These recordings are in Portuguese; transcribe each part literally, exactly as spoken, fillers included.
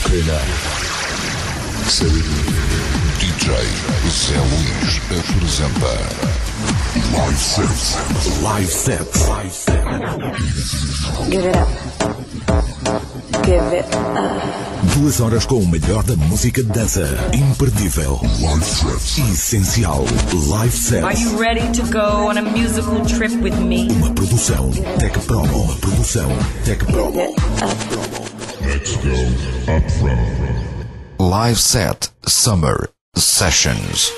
Renan. D J Zé Luís apresenta Live Set. Live Set. Give it up. Give it up. Duas horas com o melhor da música de dança. Imperdível. Live Set. Essencial. Live Set. Are you ready to go on a musical trip with me? Uma produção Tech Promo. Uma produção Tech Promo. Give it up. Let's go up front. Live Set Summer Sessions.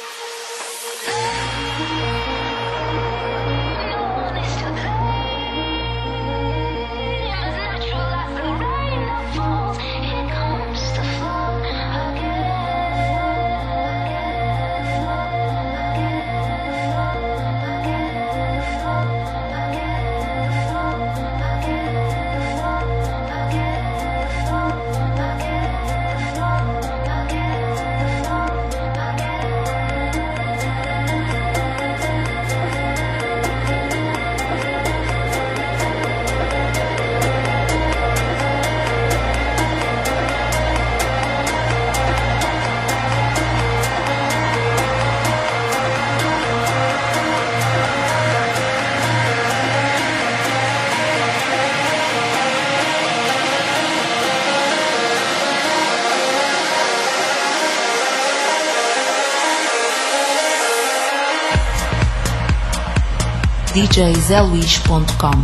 D J zé luís ponto com.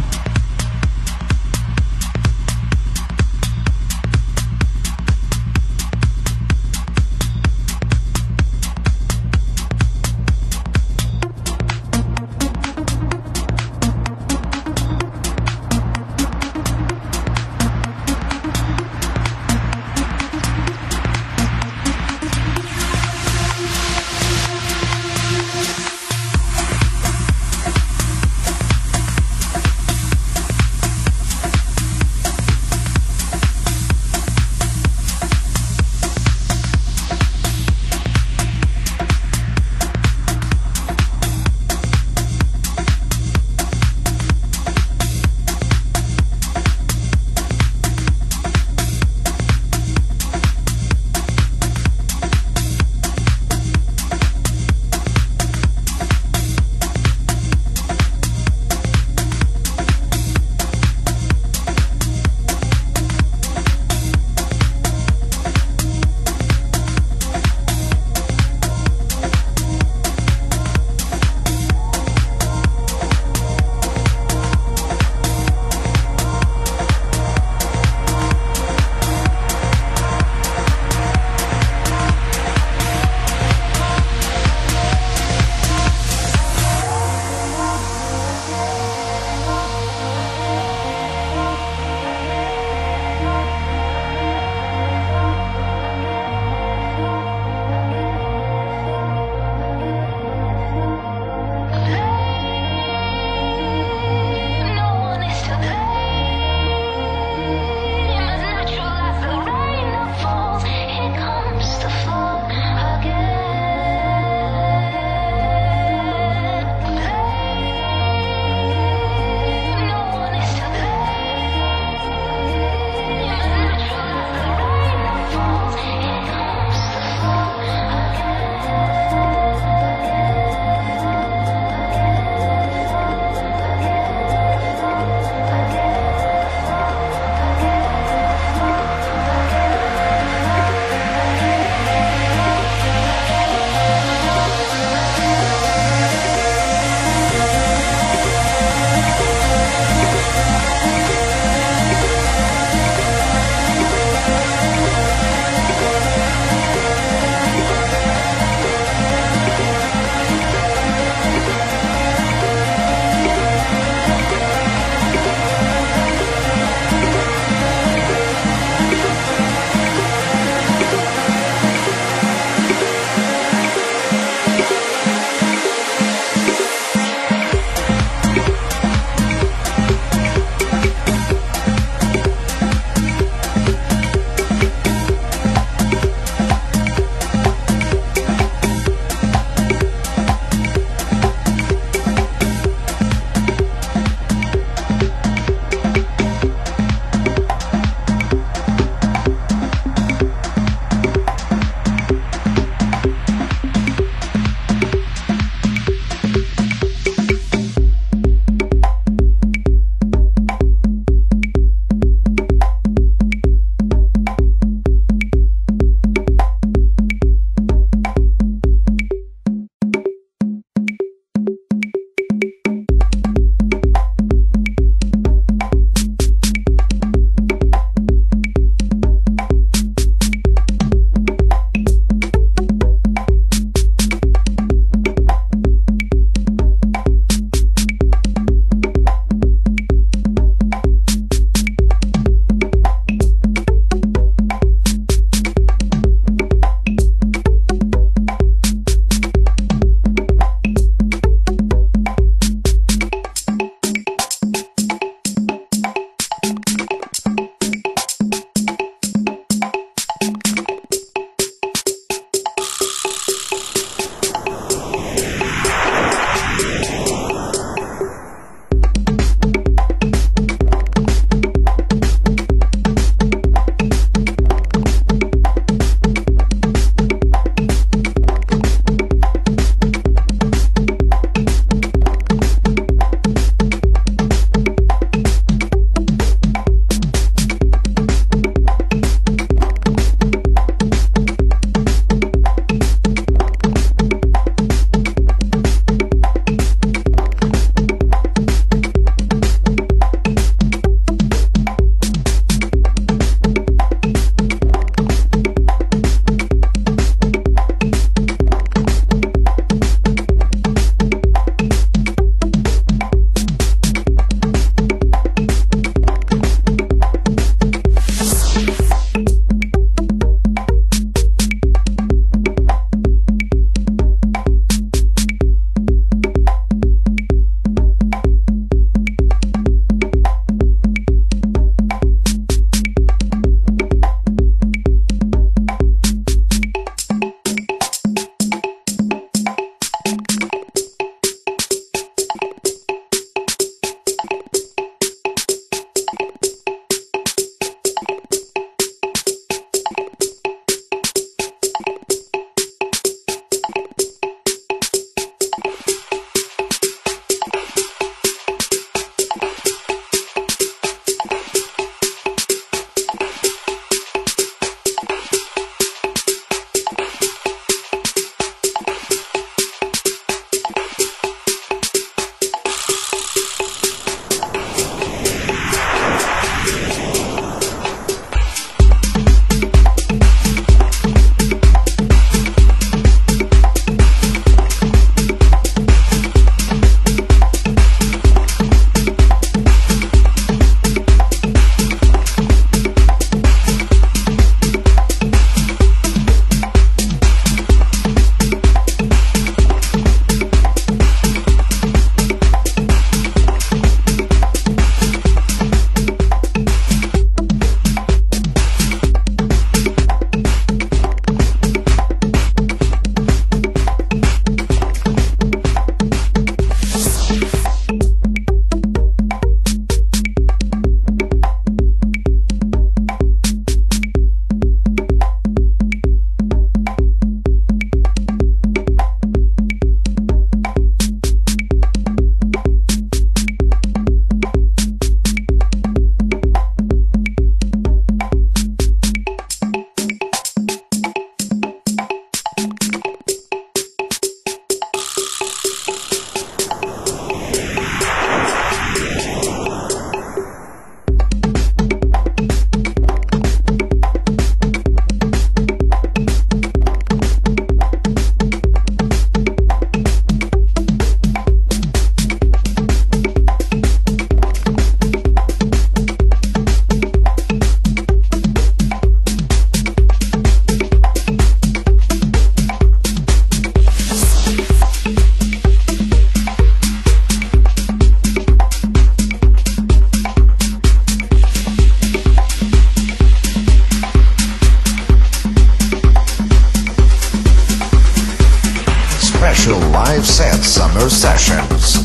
Summer Sessions.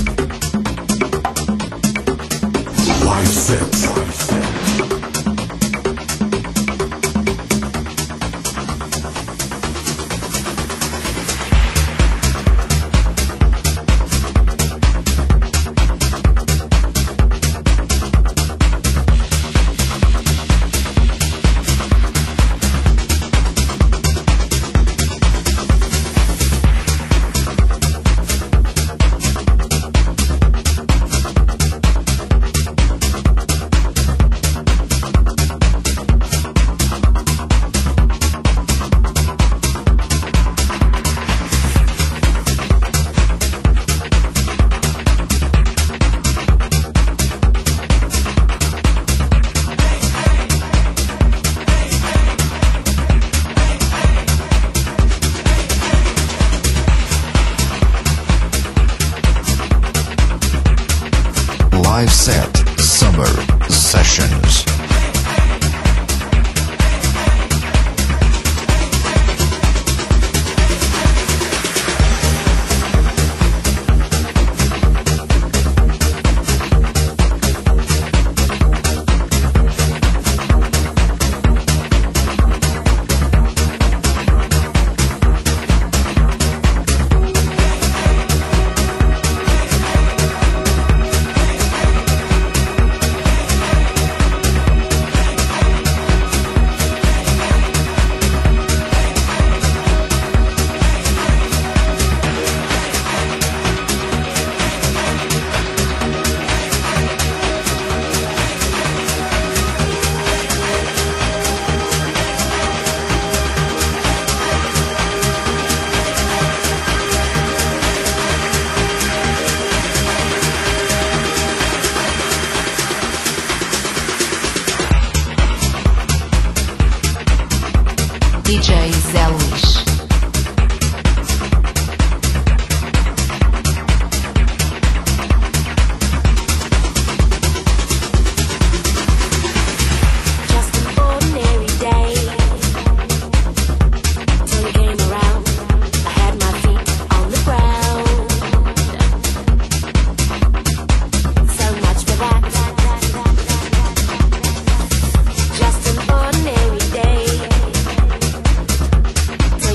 Live set. Live Set Summer Sessions. D J Zé Luís. Just an ordinary day.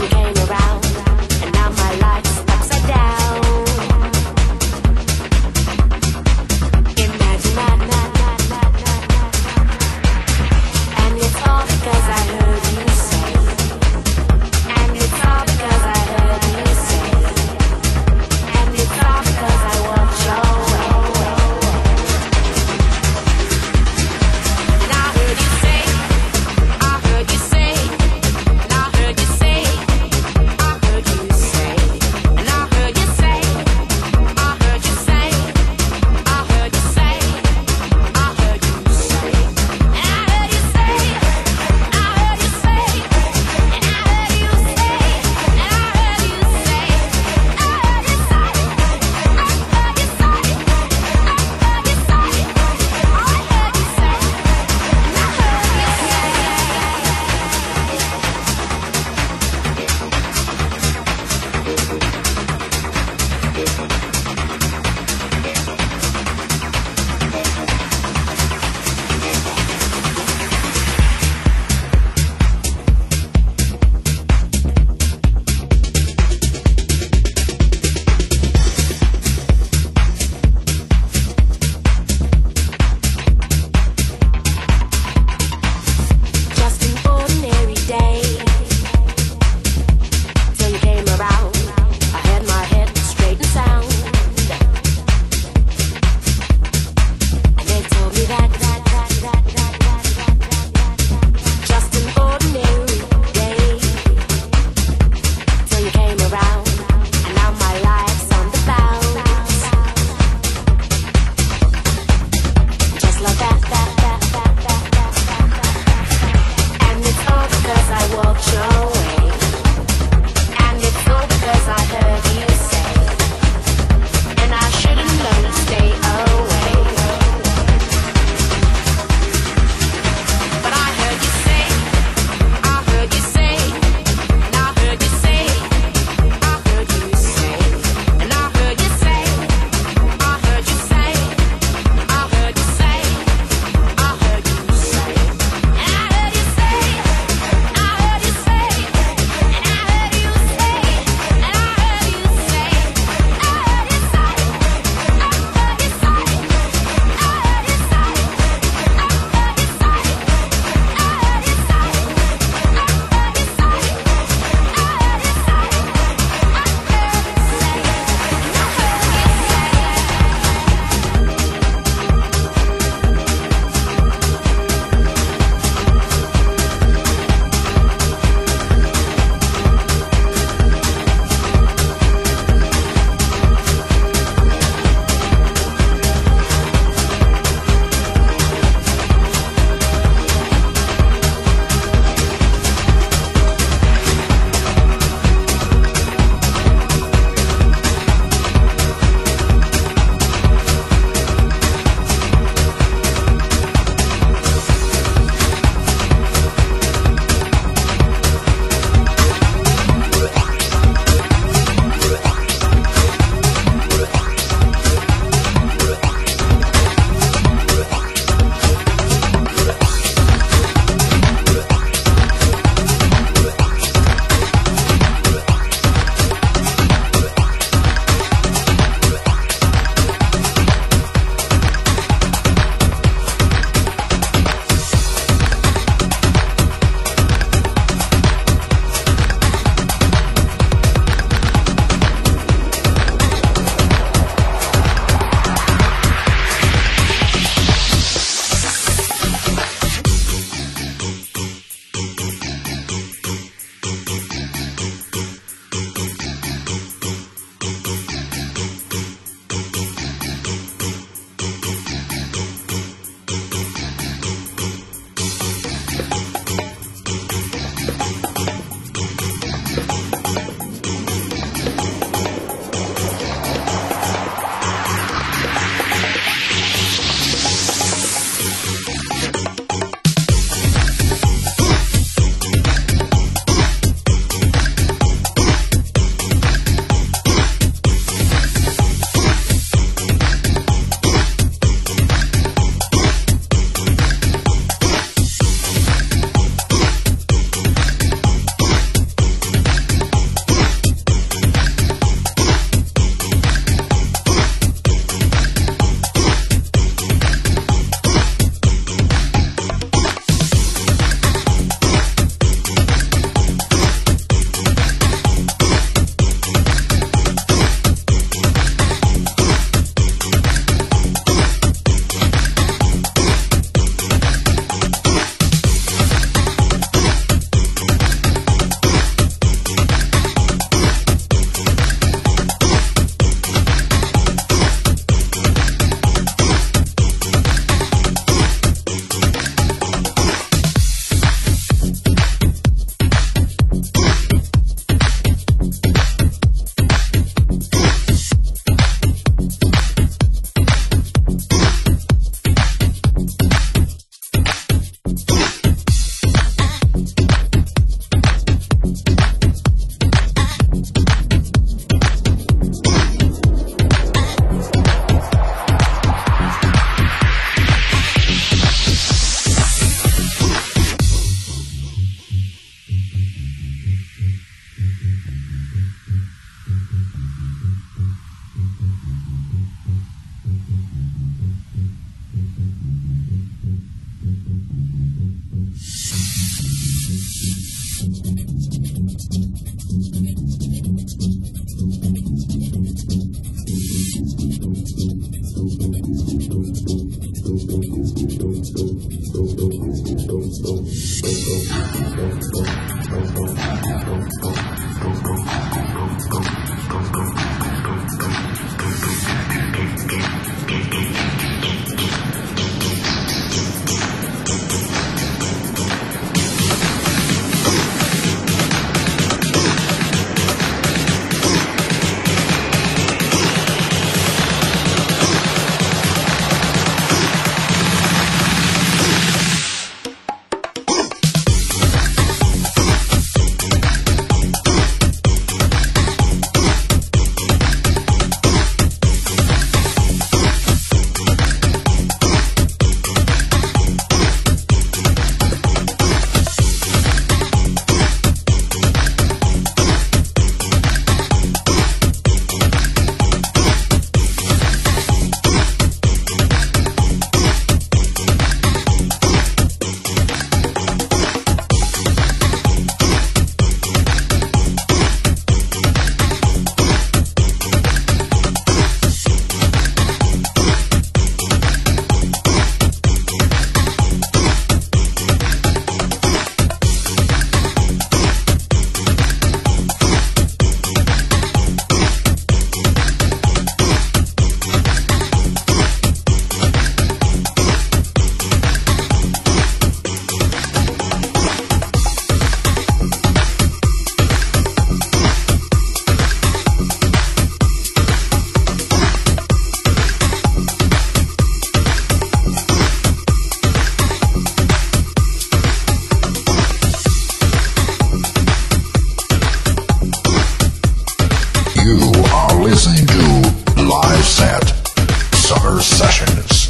listening to Live Set Summer Sessions.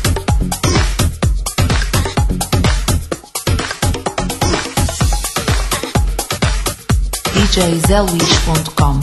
D J zé luís ponto com.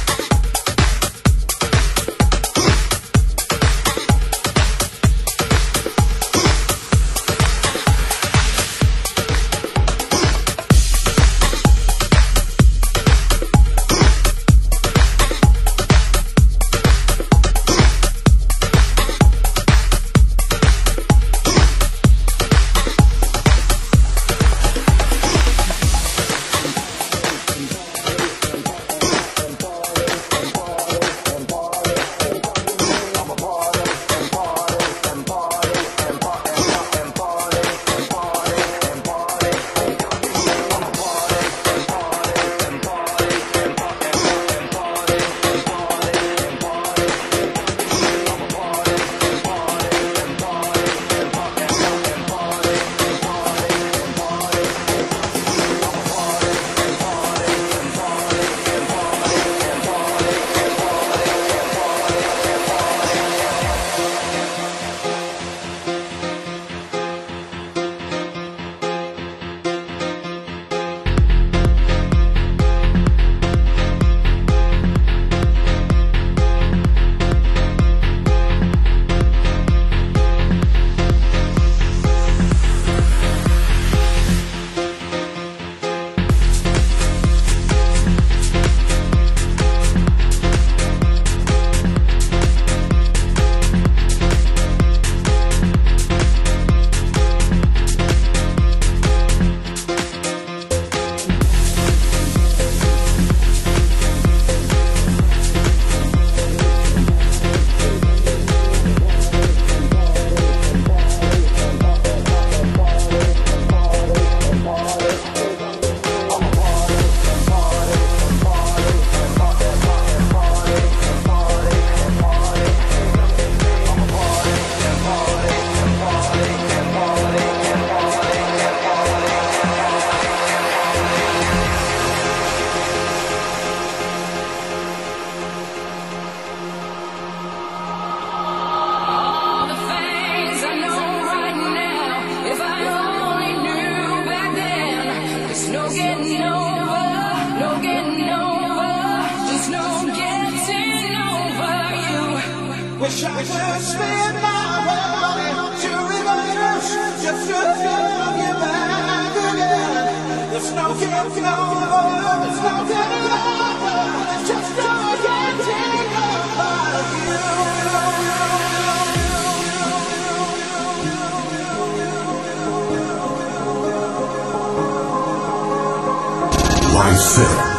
Wish I could spin my world to reverse, just to love you back again. There's no getting over, there's no getting over, there's just no getting over you. Live Set.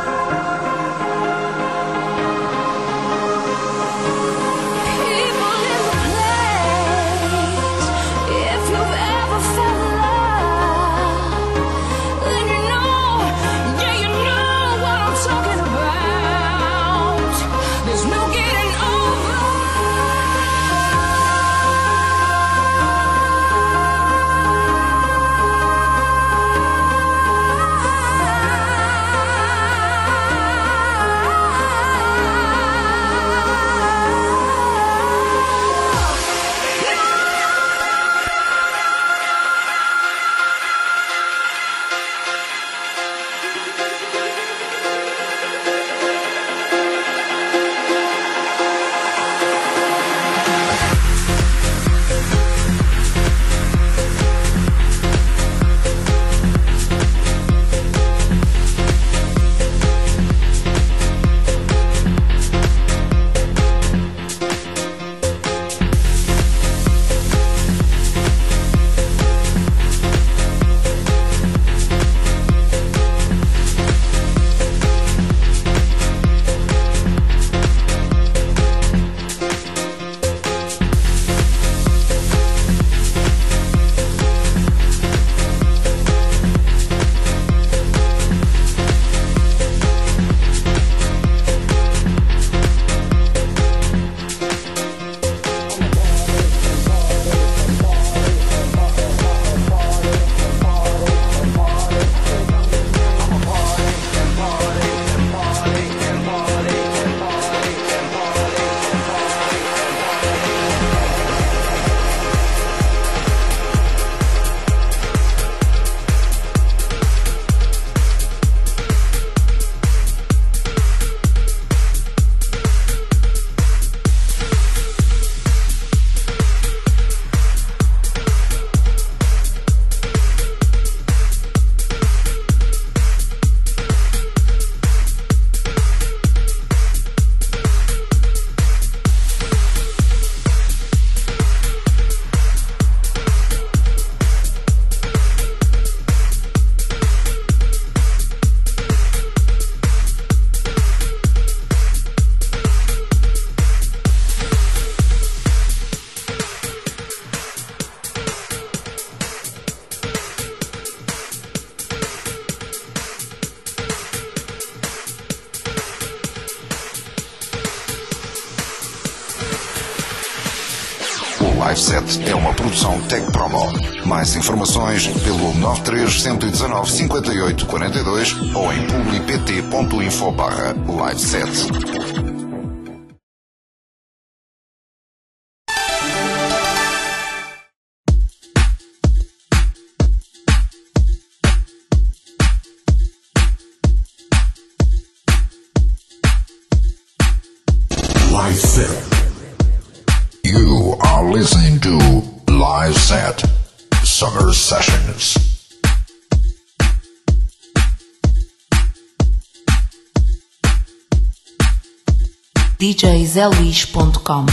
Live Set é uma produção Tech Promo. Mais informações pelo nove três um um nove cinco oito quatro dois ou em publi.pt ponto info barra Live Set. Live Set. You are listening to Live Set Summer Sessions. D J zé luís ponto com.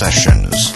Sessions.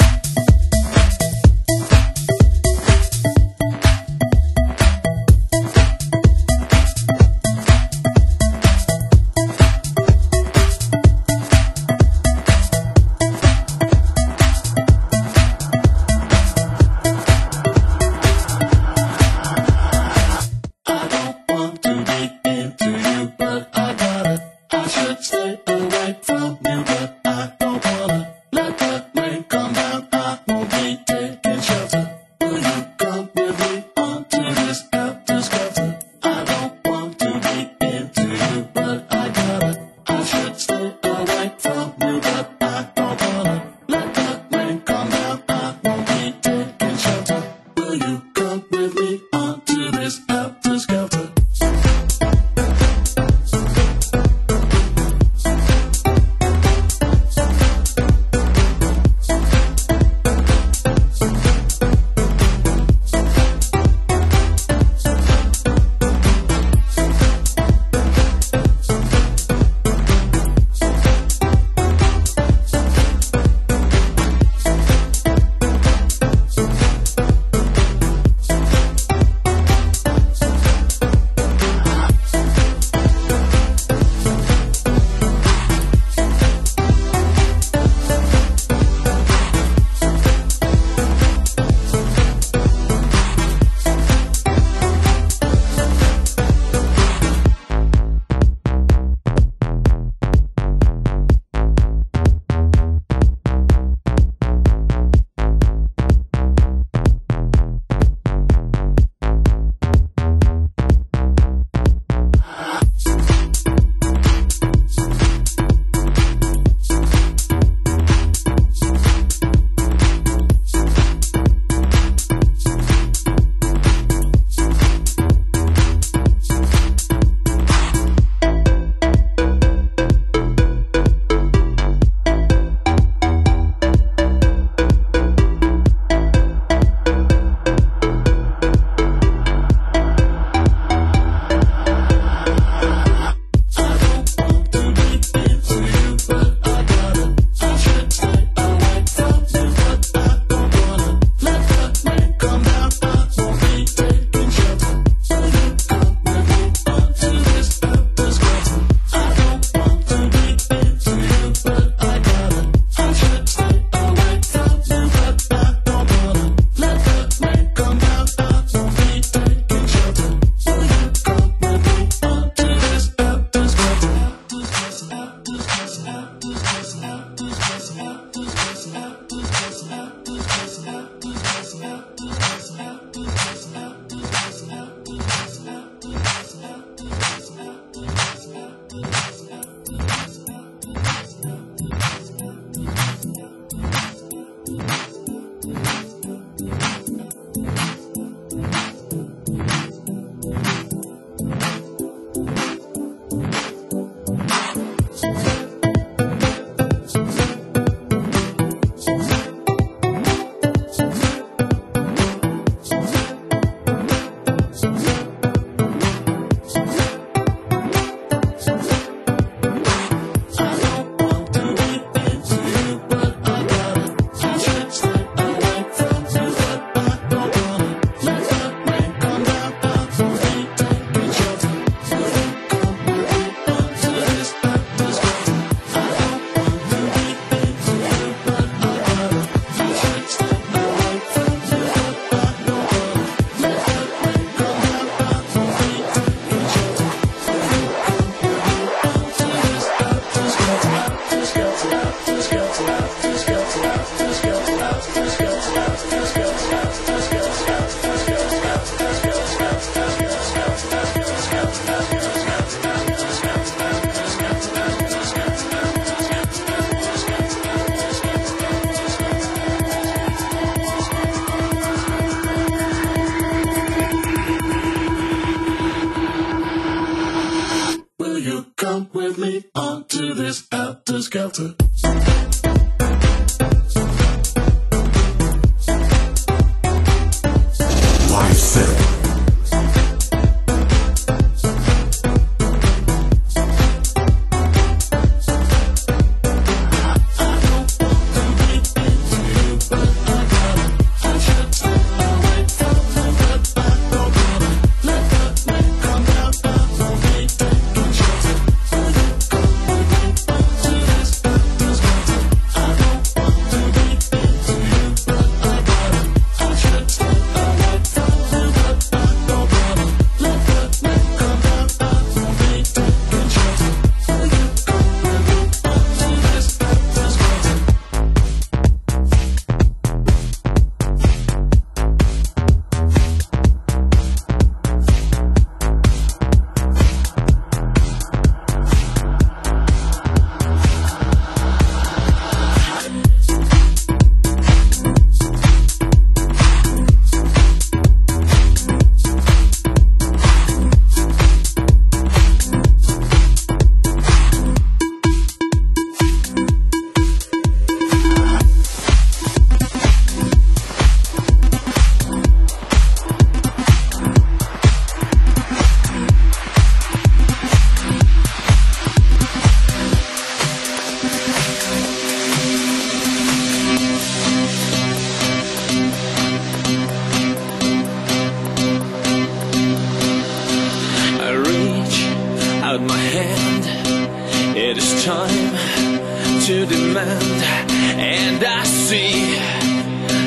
Skelter. Live set.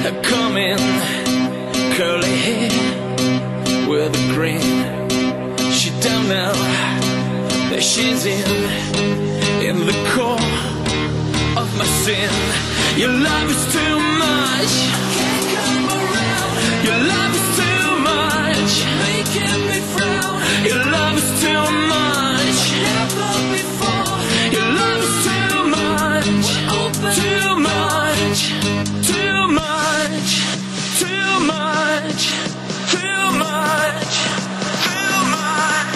coming, curly hair with a grin. She don't know that she's in, in the core of my sin. Your love is too much, can't come around. Your love is too much, making me frown. Your love is too much, never before. Your love is too much, too much, too much, too much, too much, too much.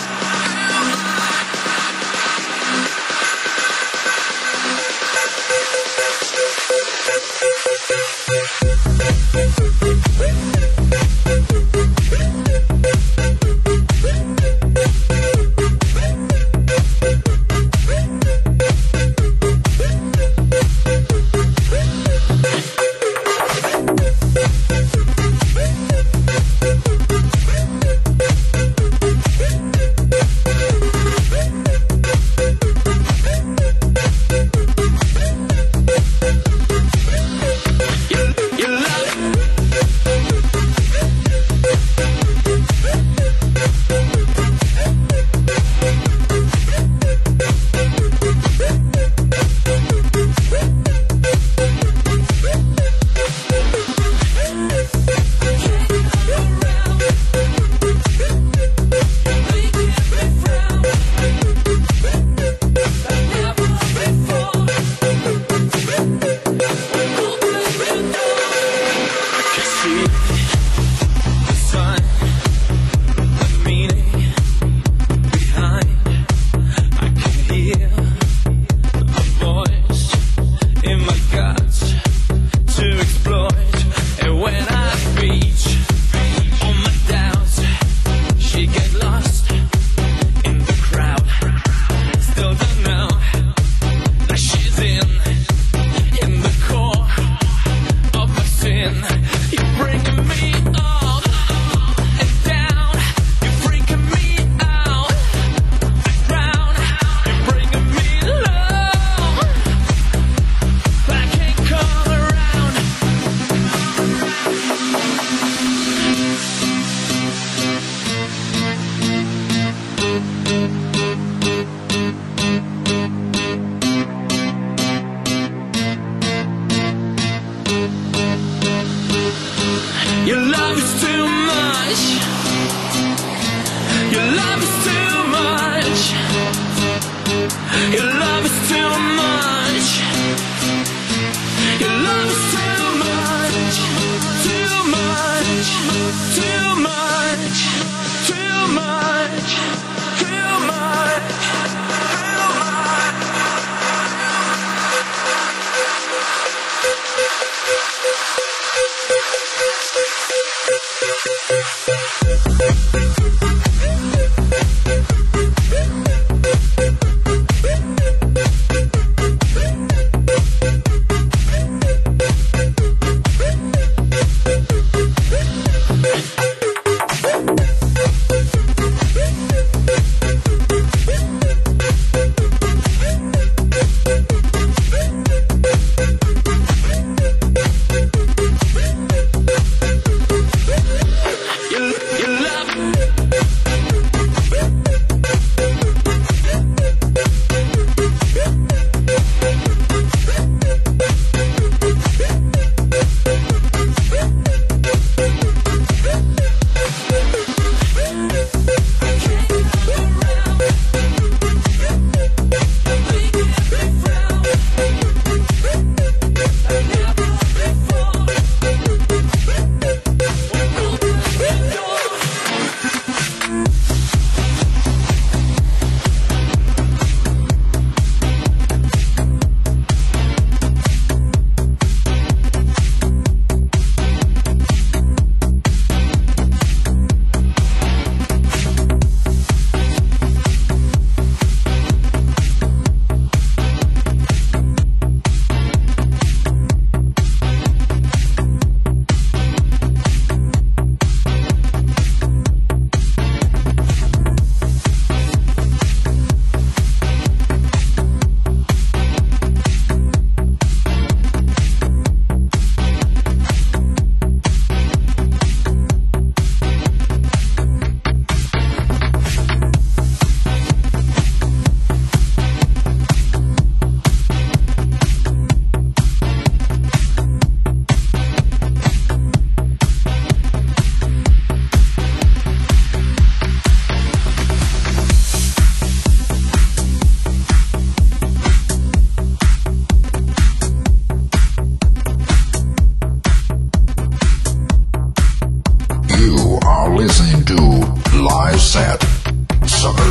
Your love is too much. Your love is too much. Your love is too much. Your love is too much. Too much. Too much. Too much. Too much.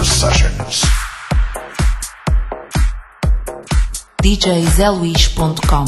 Sessions. D J zé luís ponto com.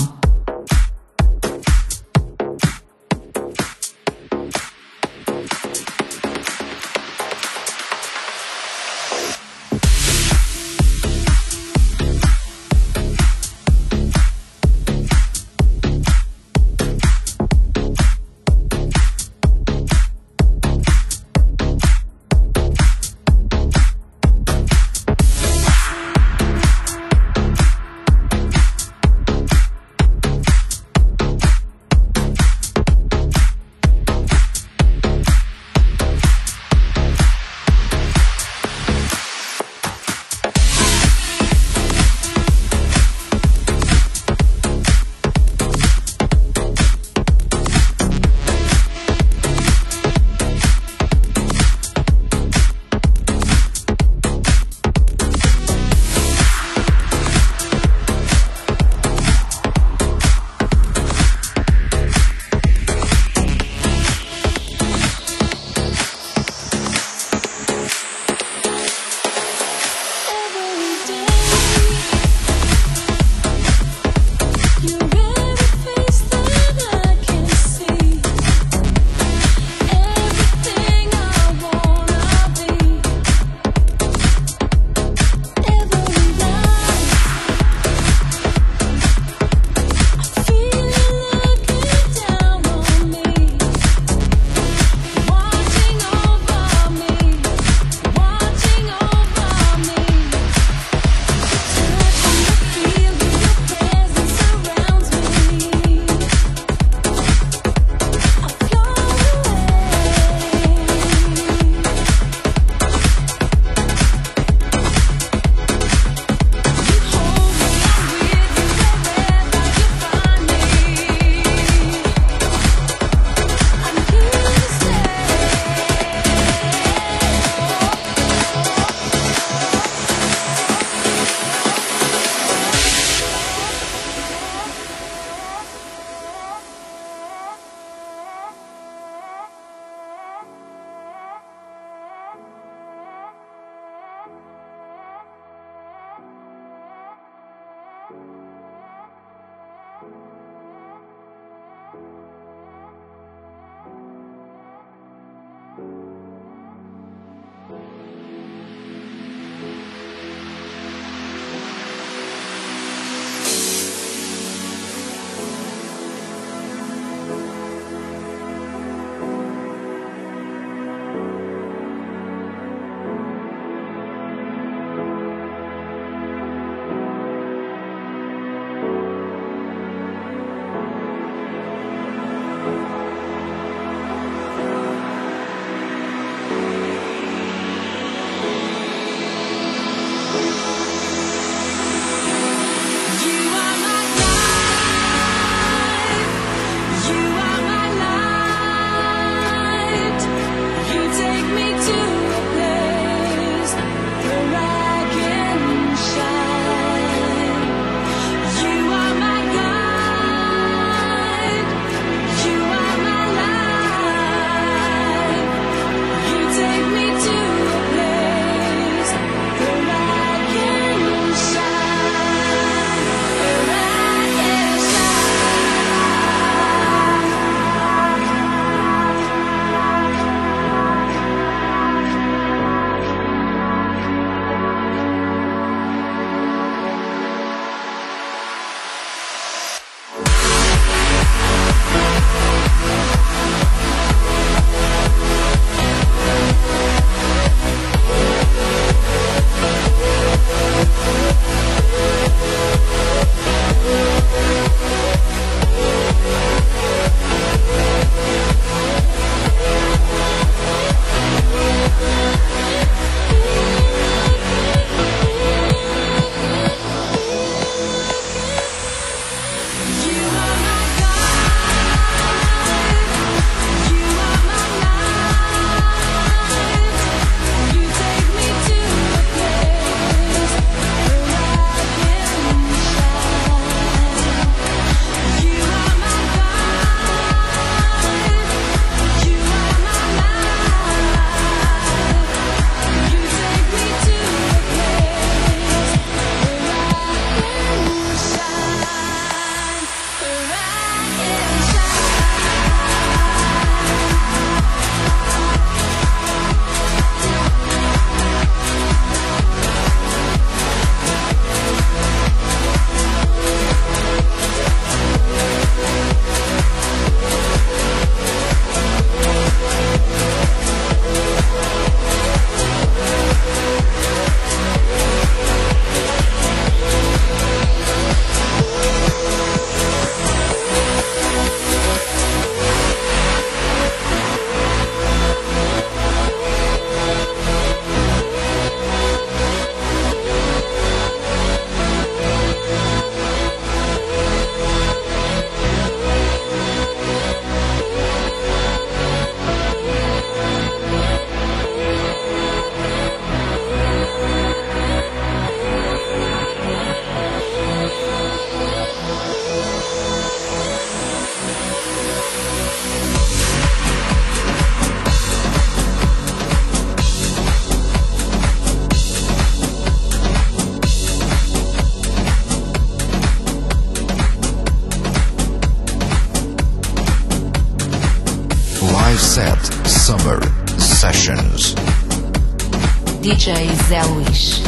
Live Set Summer Sessions. D J Zé Luís.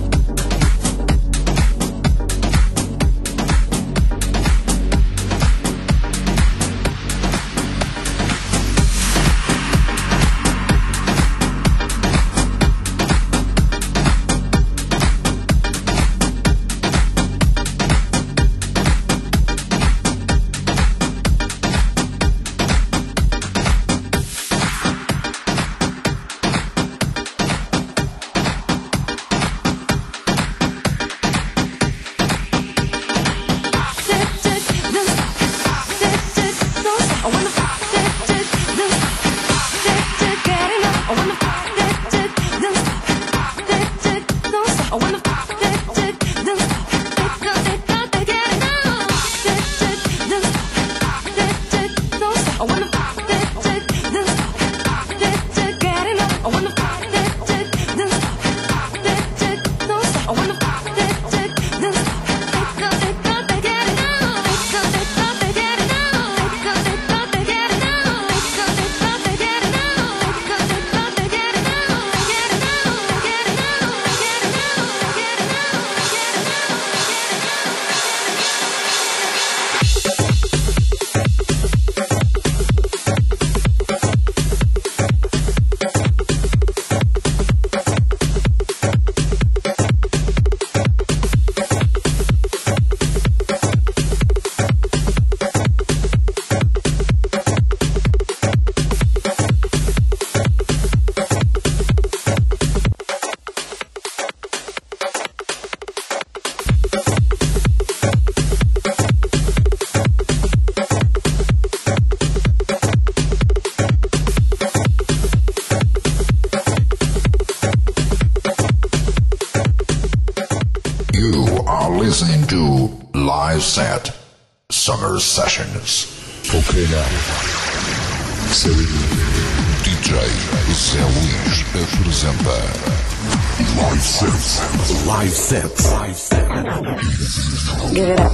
Listening to Live Set Summer Sessions. Ok, now. Say with me. D J Zé Luís apresenta Live Set. Live Set. Live Set. Give it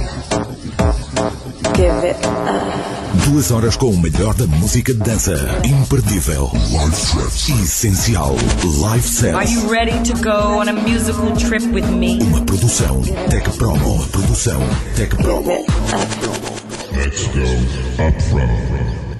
up. Give it up. Duas horas com o melhor da música de dança. Imperdível. Live Set. Essencial. Live Set. Are you ready to go on a musical trip with me? Uma produção Tech Promo. Uma produção Tech Promo. Let's go up front.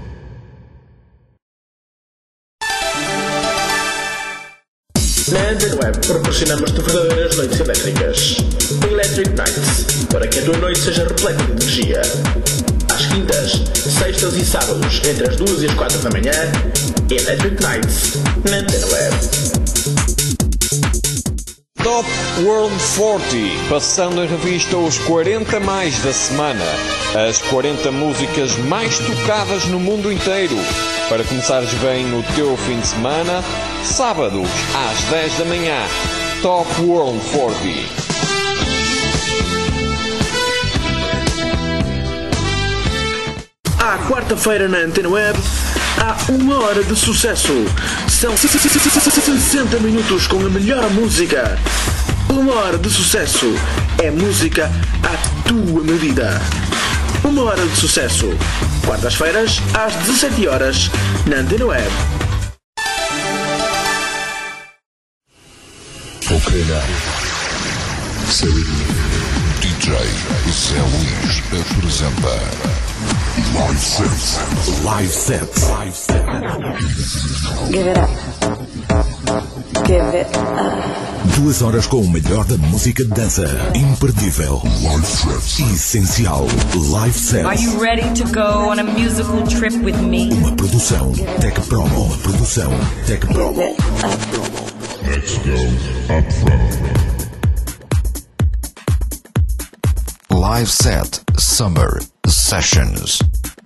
Na Antena Web proporcionamos-te verdadeiras noites elétricas. Electric Nights, para que a tua noite seja repleta de energia. Às quintas, sextas e sábados, entre as duas e as quatro da manhã, Electric Nights, na Antena Web. Top World quarenta, passando em revista os quarenta mais da semana. As quarenta músicas mais tocadas no mundo inteiro. Para começares bem o teu fim de semana, sábados às dez da manhã, Top World quarenta. À quarta-feira na Antena Web, há uma hora de sucesso. São sessenta minutos com a melhor música. Uma hora de sucesso é música à tua medida. Uma hora de sucesso. Quartas-feiras, às dezassete horas, na Antena Web. Ok, now. Say with me. D J Zé Luís apresenta Live Set. Live Set. Live Set. Give it up. Give it up. Duas horas com o melhor da música de dança. Imperdível. Live Set. Essencial. Live Set. Are you ready to go on a musical trip with me? Uma produção Tech Promo. Uma produção Tech Promo. Let's go up front. Live Set Summer Sessions.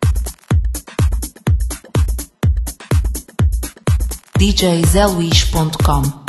D J zé luís ponto com.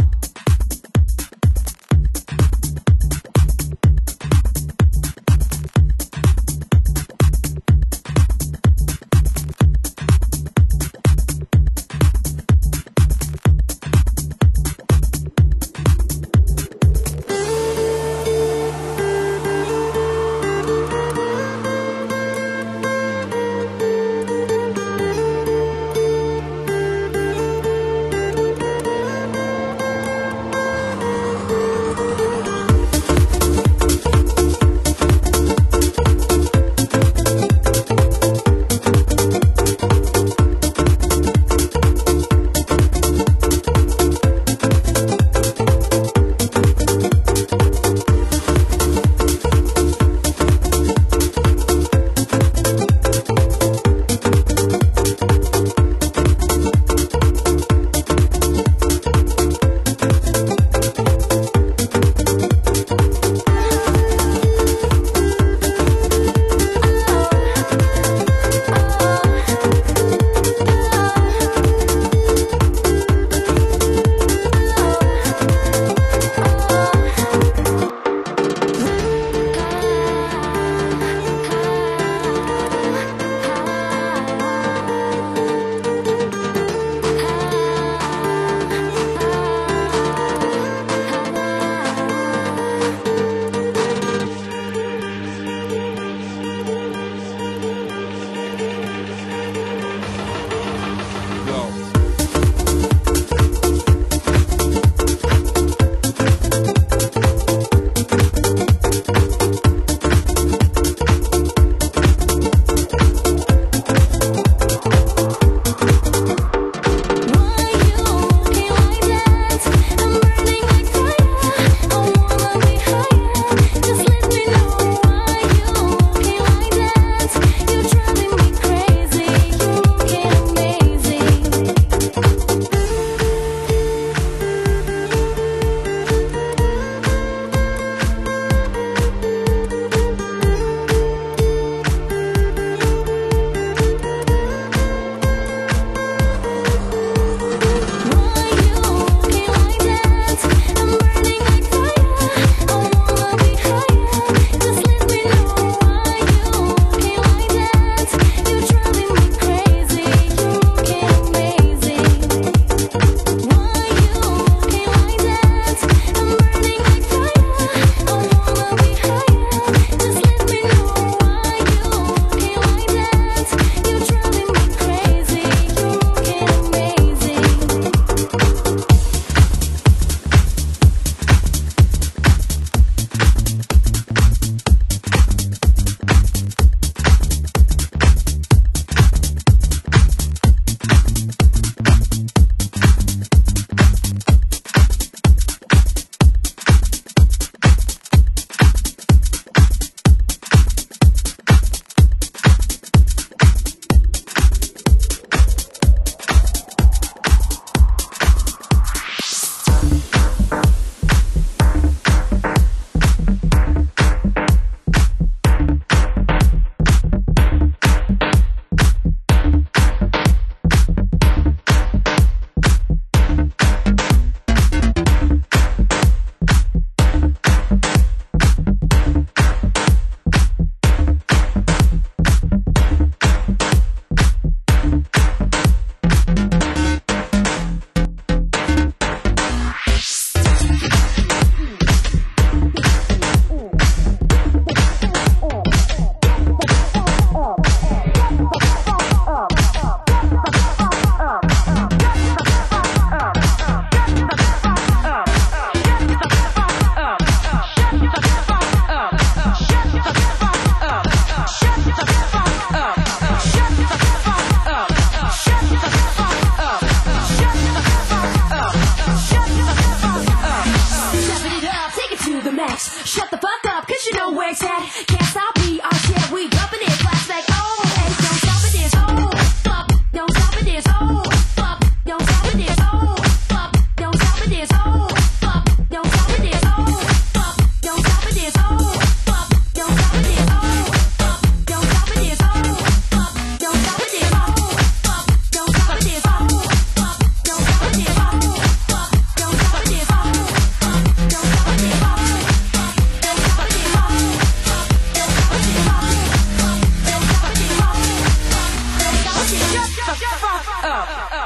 the fuck up.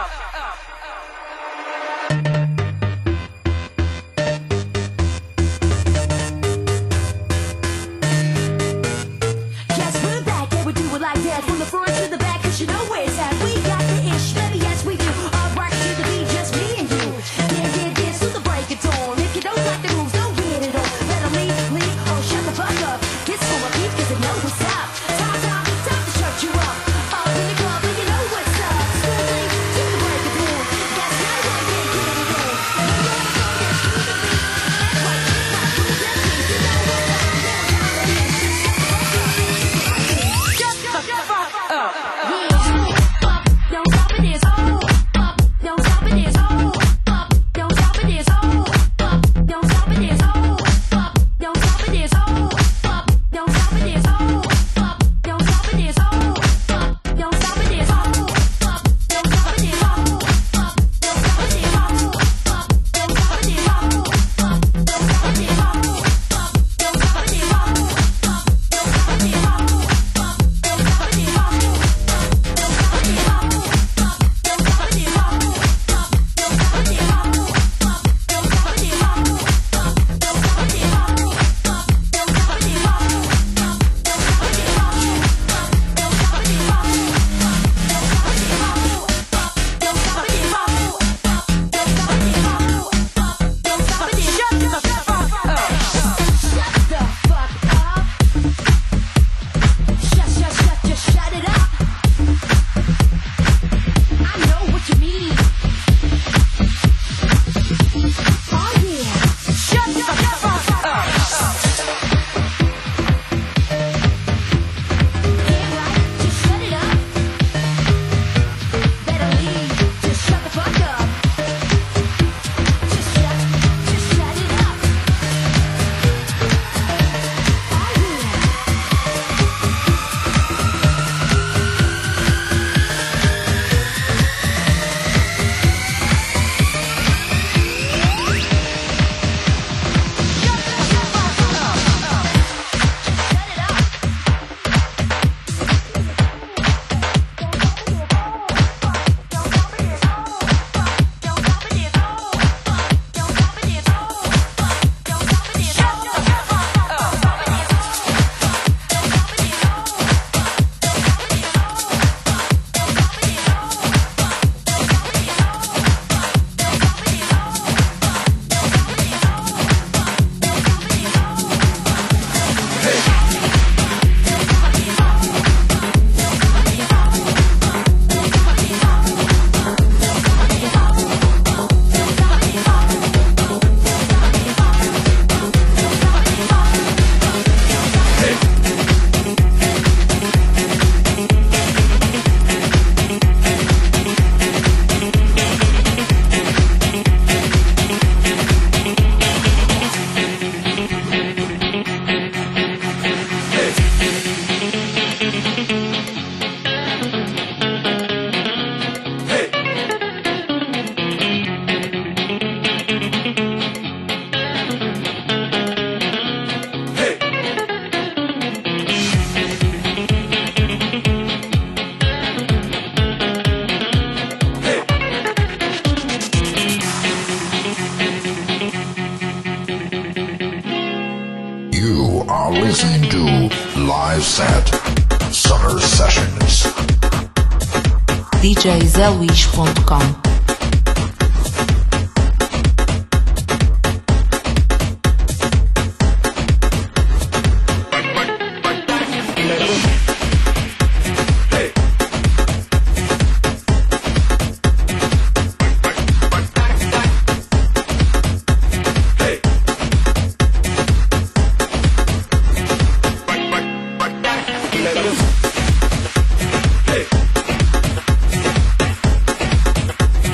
Yes, we're back, and we do it like that. From the front to the back, cause you know where it's at. We got the ish, baby, yes we do. All rock to the beat, just me and you. Yeah, yeah, dance to the break of dawn. If you don't like the moves, don't get it on. Let them leave, leave, oh shut the fuck up. Kiss for a beat, cause they know what's up. Time, time, time to shut you up. All in the club, and you know what's up. Still leave to the break of dawn. That's not right, then get it on. Shut the fuck up. Don't stop it, it's all up. Don't stop it, it's all up. Don't stop it, it's all up. Don't stop it, it's all up. Don't stop it, it's all up. Don't stop it, it's all up. Don't stop it, it's all up. Don't stop it, it's all up. Don't stop it, it's all up. Don't stop it, it's all up. Don't stop it, it's all up. Don't stop it, it's all up. Don't stop it, it's all up. Don't stop it, it's all up. listening to Live Set Summer Sessions. D J zé luís ponto com. Hey!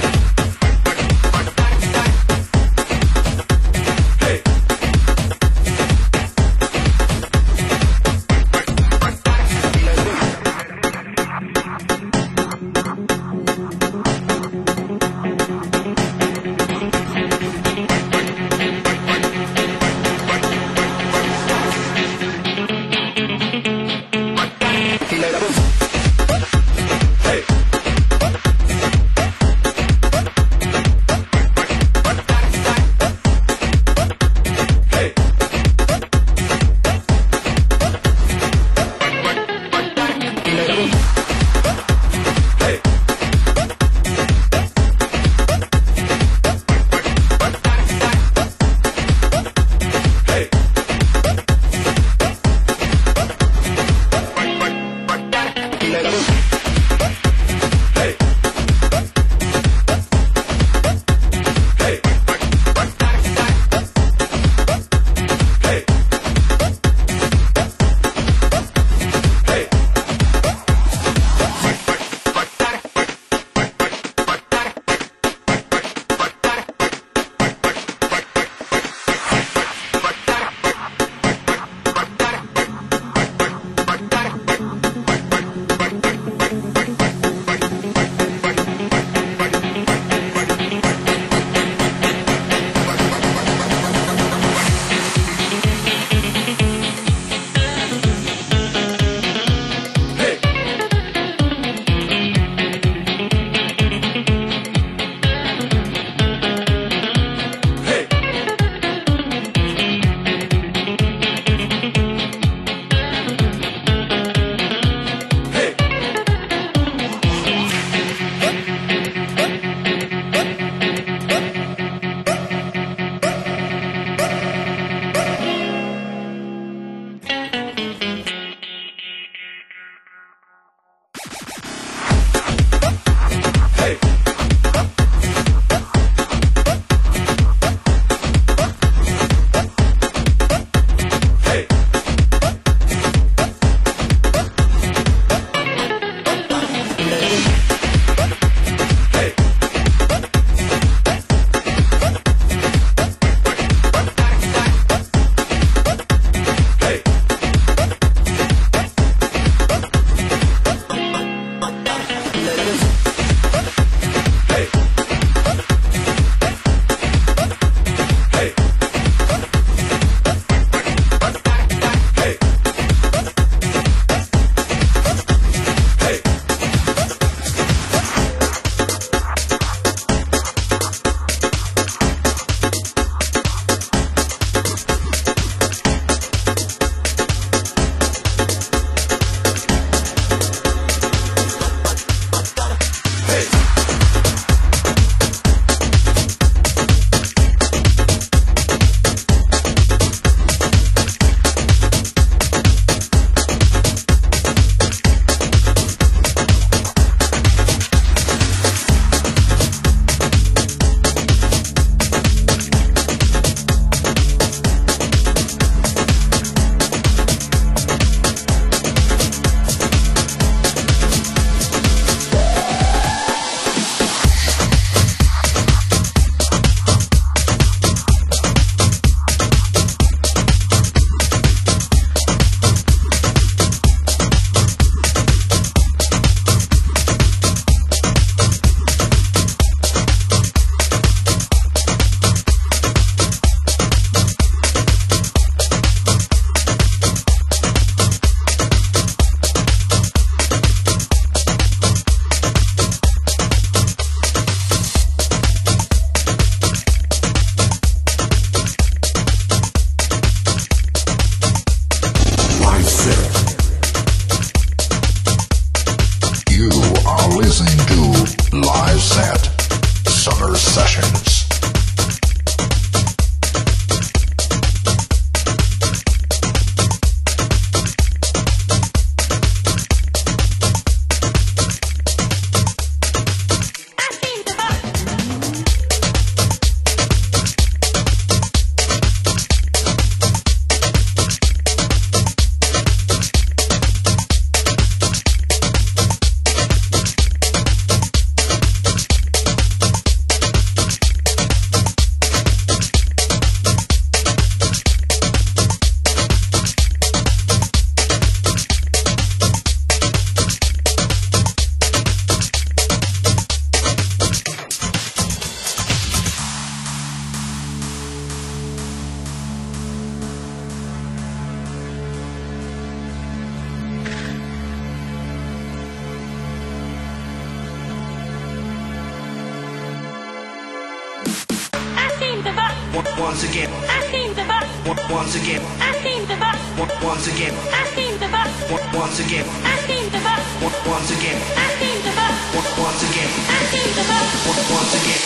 Once again, I seem the bus. Once again, I seem the bus. Once again, I seem the bus. Once again, I seem the bus. Once again, I seem the bus. Once again, I seem the bus. Once again,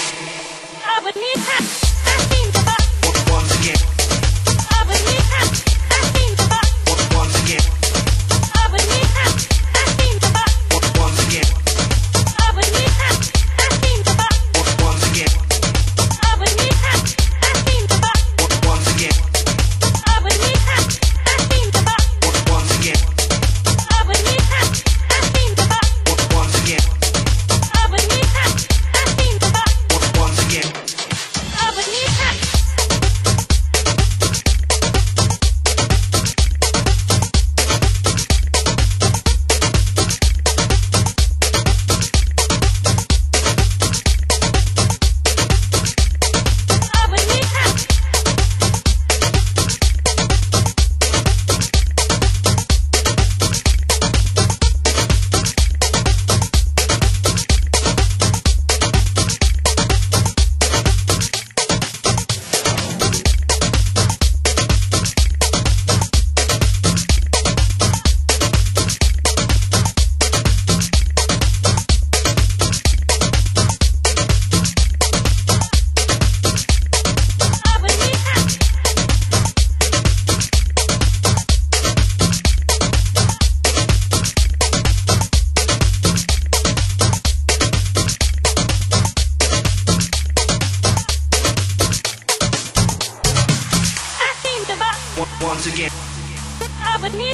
I would need help. I seem the bus. Once again, I would need help. I seem the bus. Once again, I would need help. I seem the bus.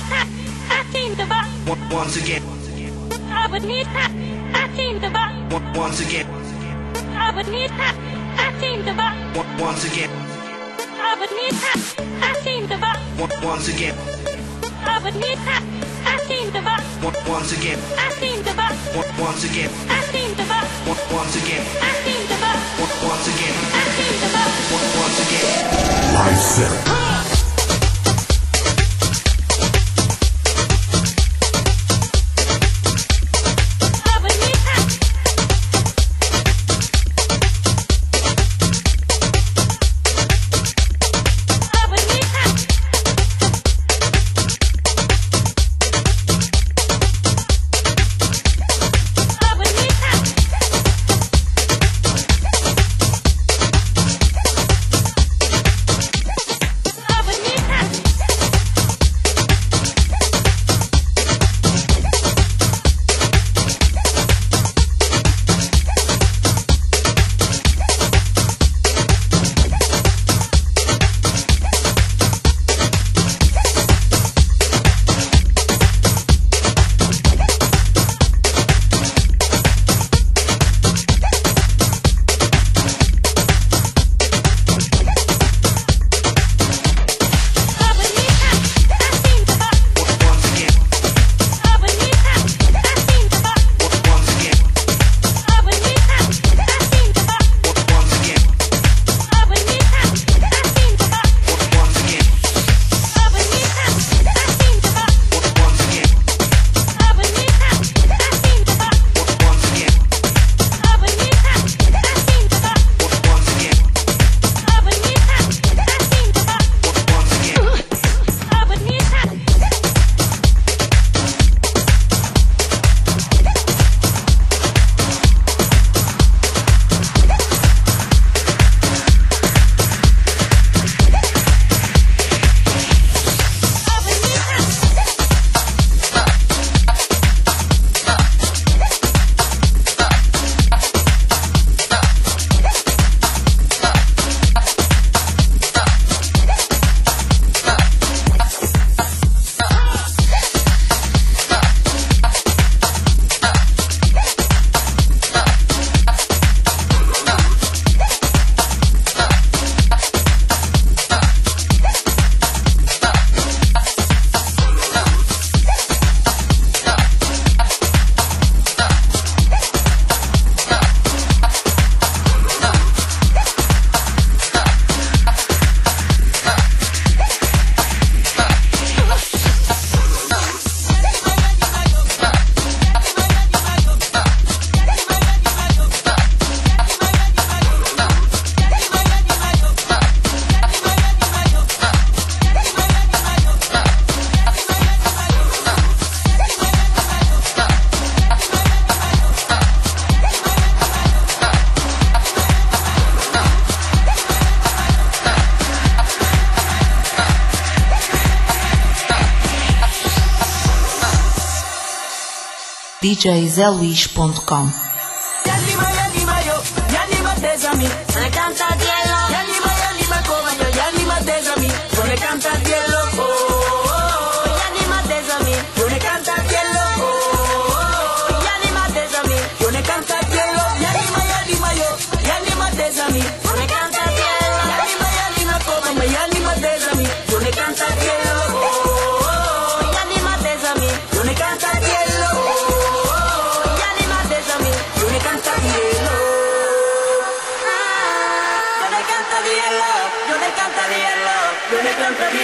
Once again. I would need I seem to buy. Once again. I would need I seem to buy. Once again. I would need I seem to buy. Once again. I would need I seem to buy. Once again. I seem to buy. Once again. I seem to buy. Once again. I seem to buy. Once again. I seem to buy. Once again. Live set. D J zé luís ponto com. Yanima, yanima yo, yanima desami, se le canta al cielo. Yanima, yanima cobaño, yanima desami, yo le canta al cielo. Oh, oh, oh. Yanima desami, yo le canta al cielo. Oh, oh, oh. Yanima desami, yo le canta al cielo. Yanima, yanima yo, yanima desami, yo le canta al cielo. Yanima, yanima cobaño, yanima desami, yo le canta al cielo. Oh, oh, oh. Yanima desami, yo le canta al cielo. Yo le canto a mi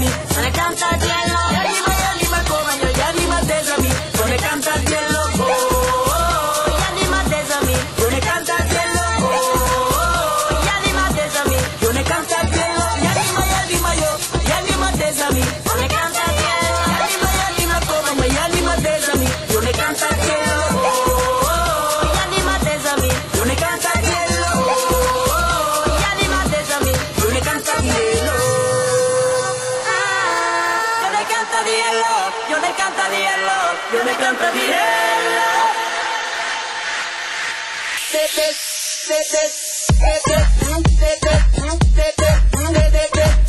mi, me canta el cielo. Y anima, y anima, coño, y anima a mí, me canta el cielo. Oh, oh, oh, y anima a mí, me canta el cielo. Oh, oh, oh, y anima a mí, me canta el cielo. Y anima, y anima yo, y anima a mí, me canta el cielo. Y anima, y anima, coño, y anima a mí, me canta el cielo. Oh, oh, oh, y anima a mí, me canta el cielo. Oh, oh, oh, y anima a mí, me canta el cielo. Yo le canta Dielo, yo le canta Dielo, yo le canta Dielo. Te te te te te te te te te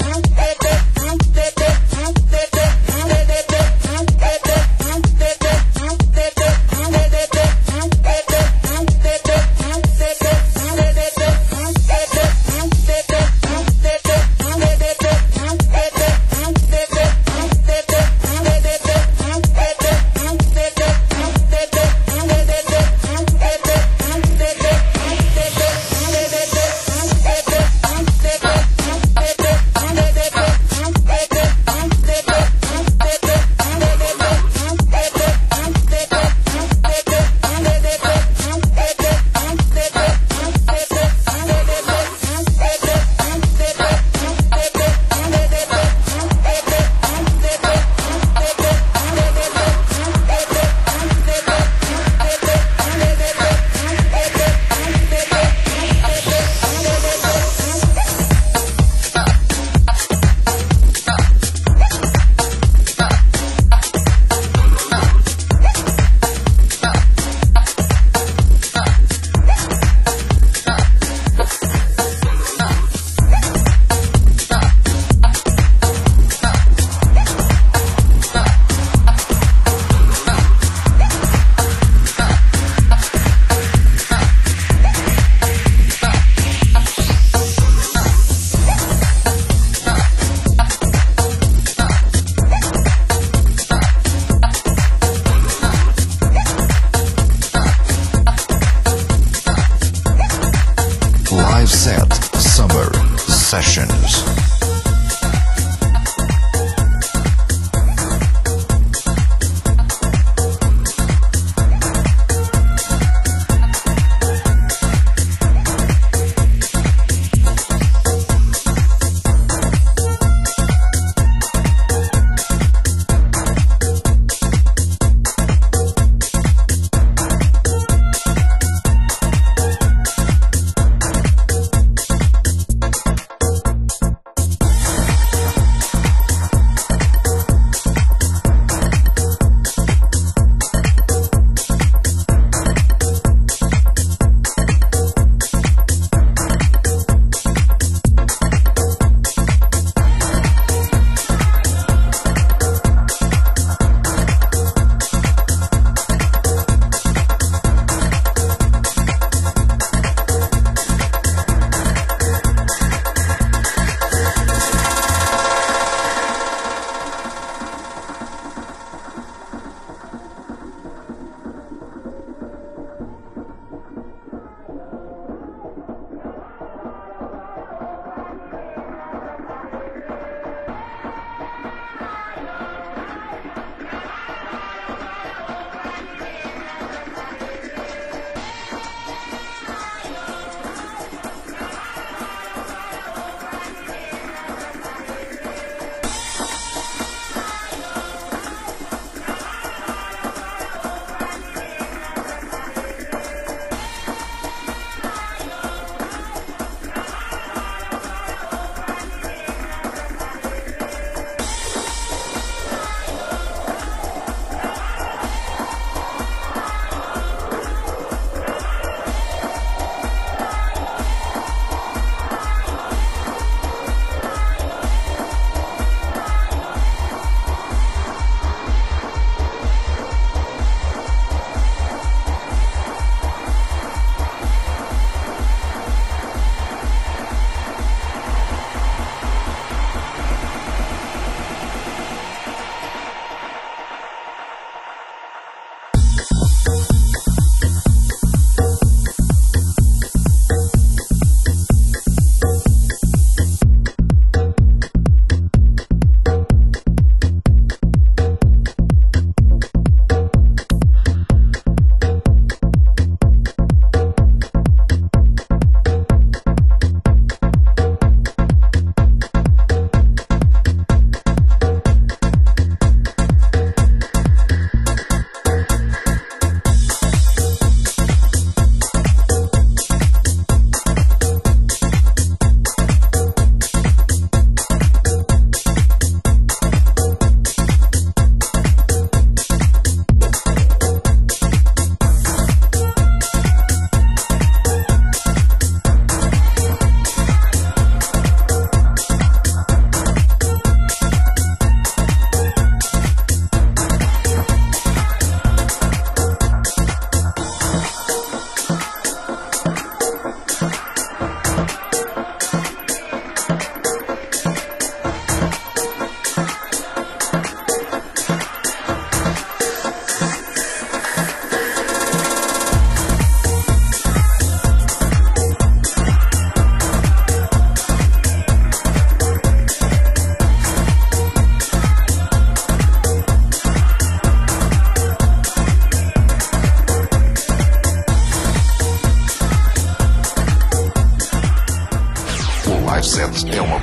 Live Set Summer Sessions.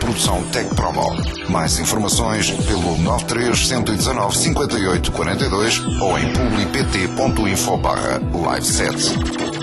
produção Tech Promo. Mais informações pelo nove três um um nove cinco oito quatro dois ou em publipt ponto info barra live set.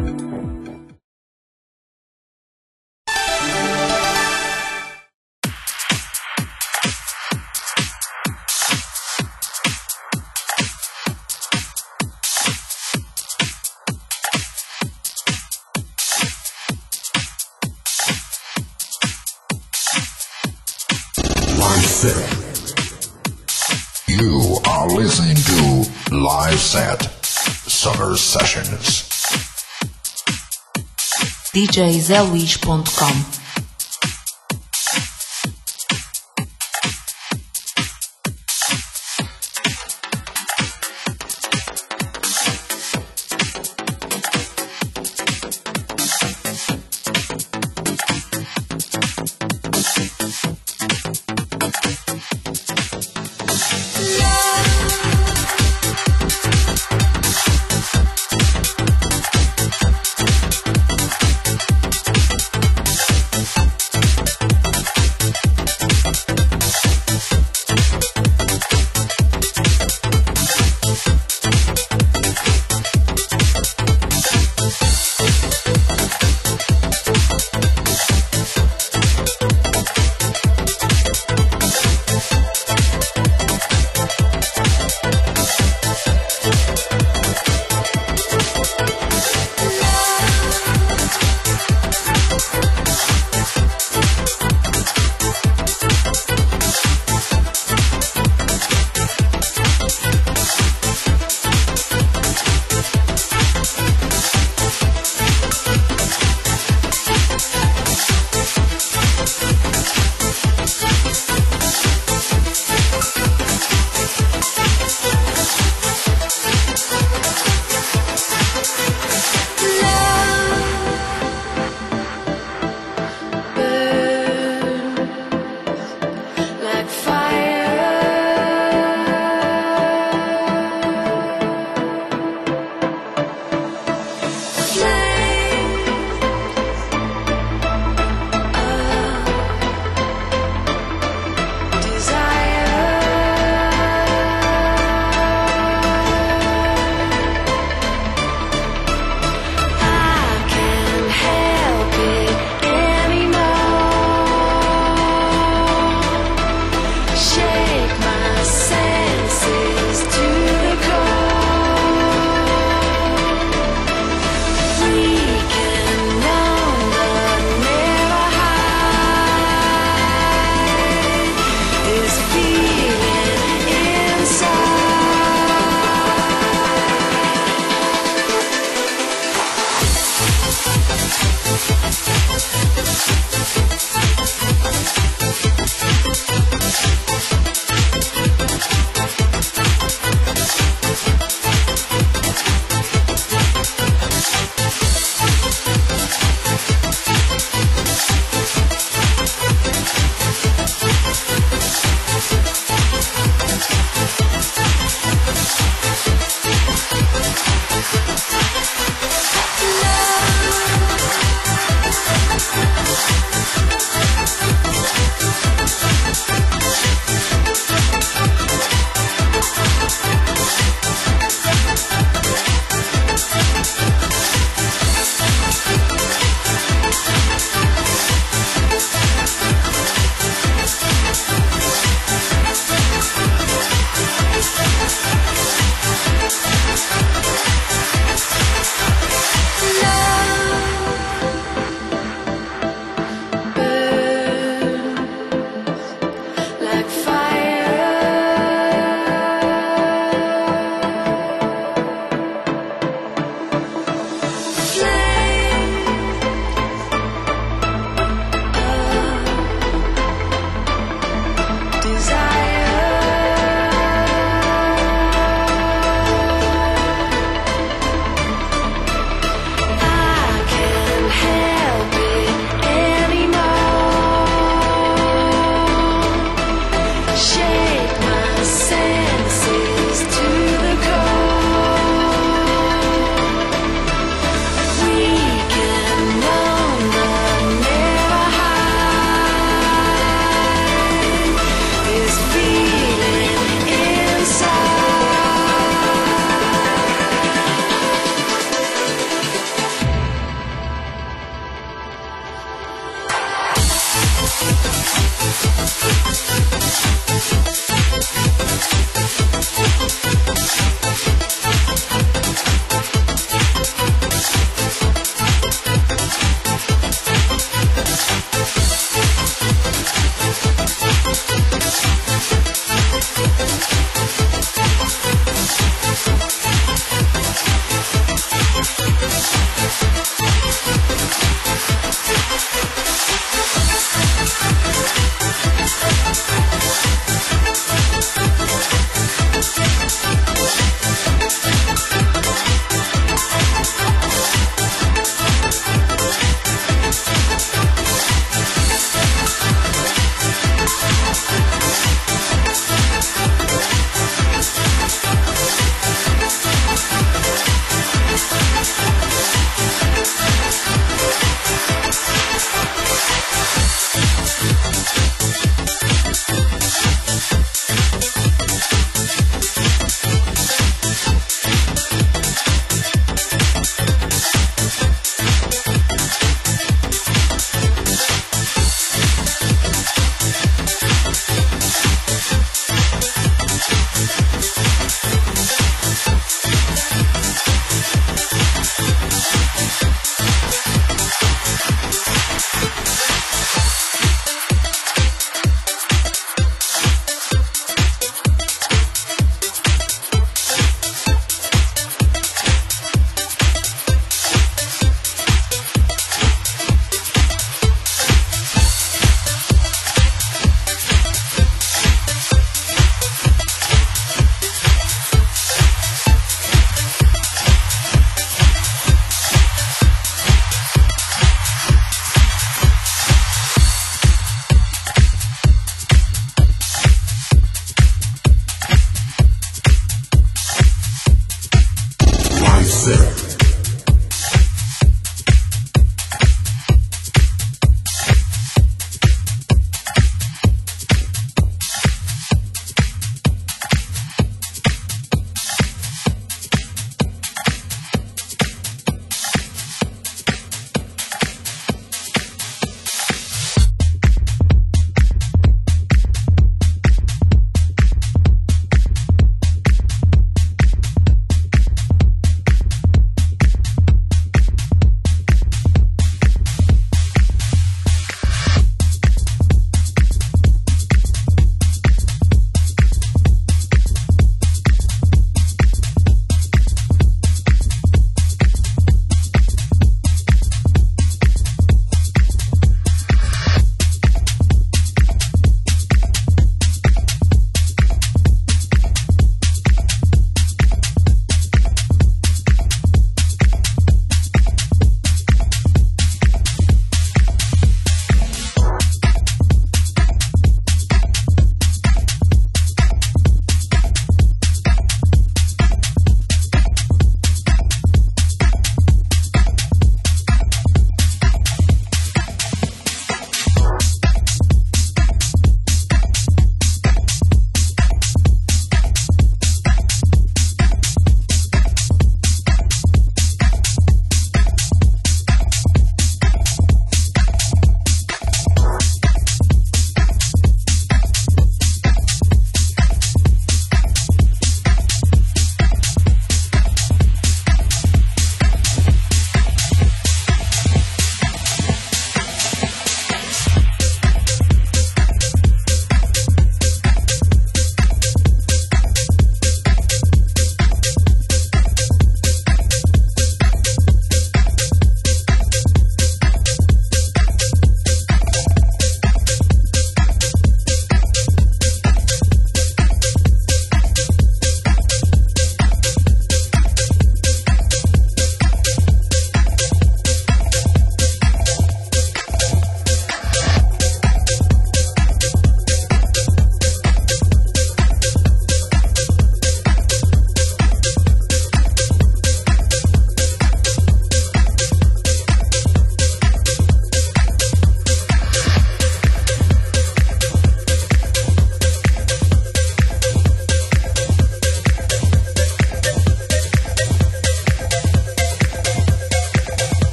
You are listening to Live Set Summer Sessions. D J zé luís ponto com.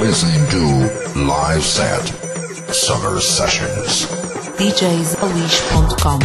listening to Live Set Summer Sessions. D J zé luís ponto com.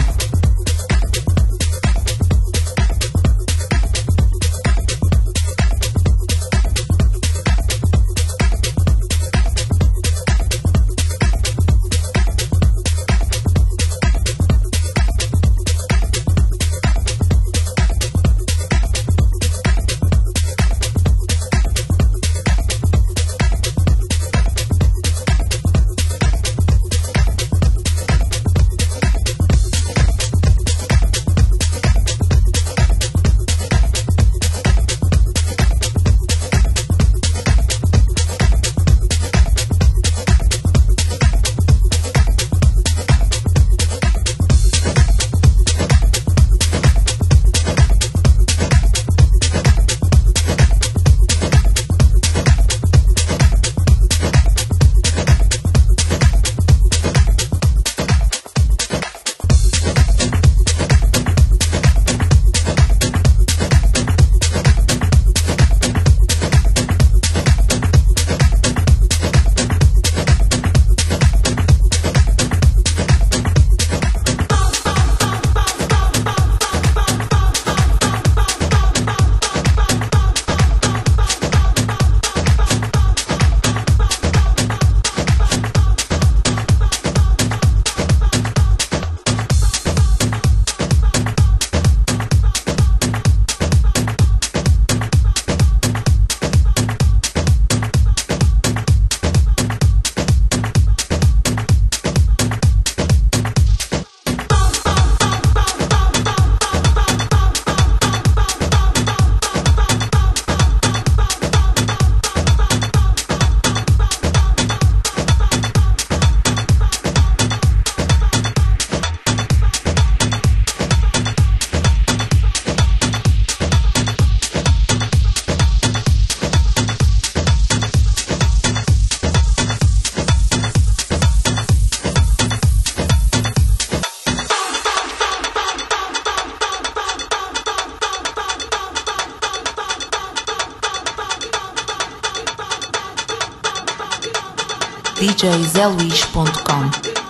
D J zé luís ponto com.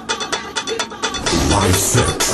Live Set.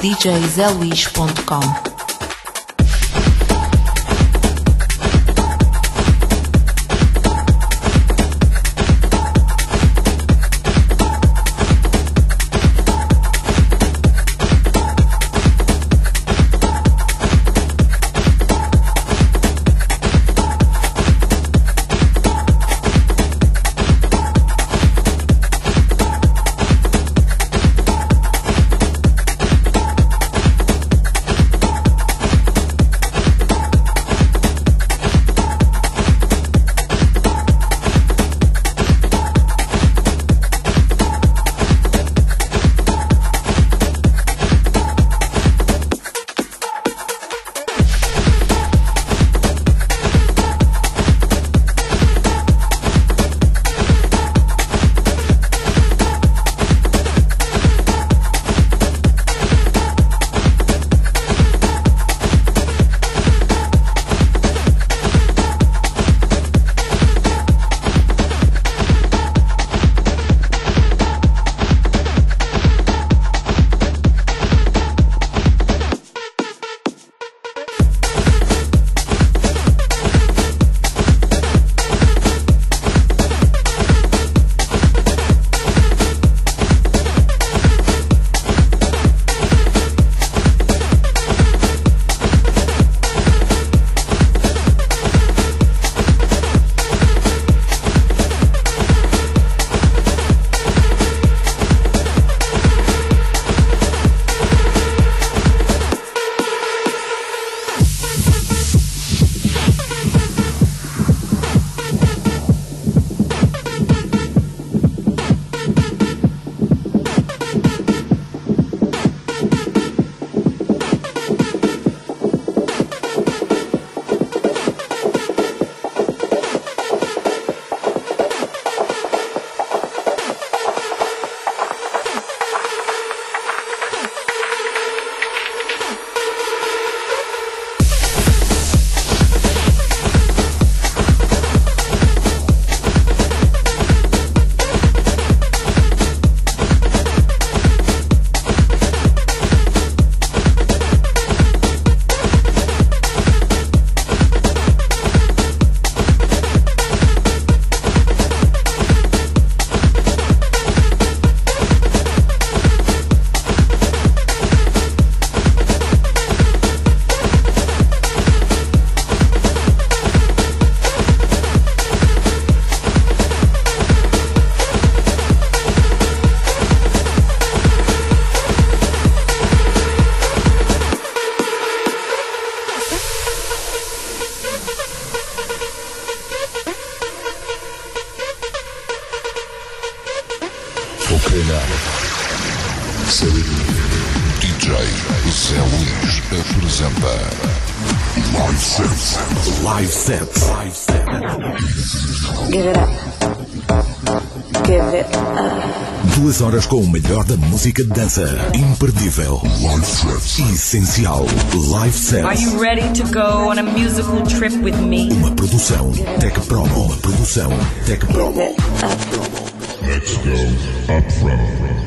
d j zé luís ponto com. D J Zé Luís apresenta Live Set. Live Set. Live Set. Give it up. Give it up. Duas horas com o melhor da música de dança. Imperdível. Live Set. Essencial. Live Set. Are you ready to go on a musical trip with me? Uma produção Tech Promo. Uma produção Tech Promo. Let's go up front.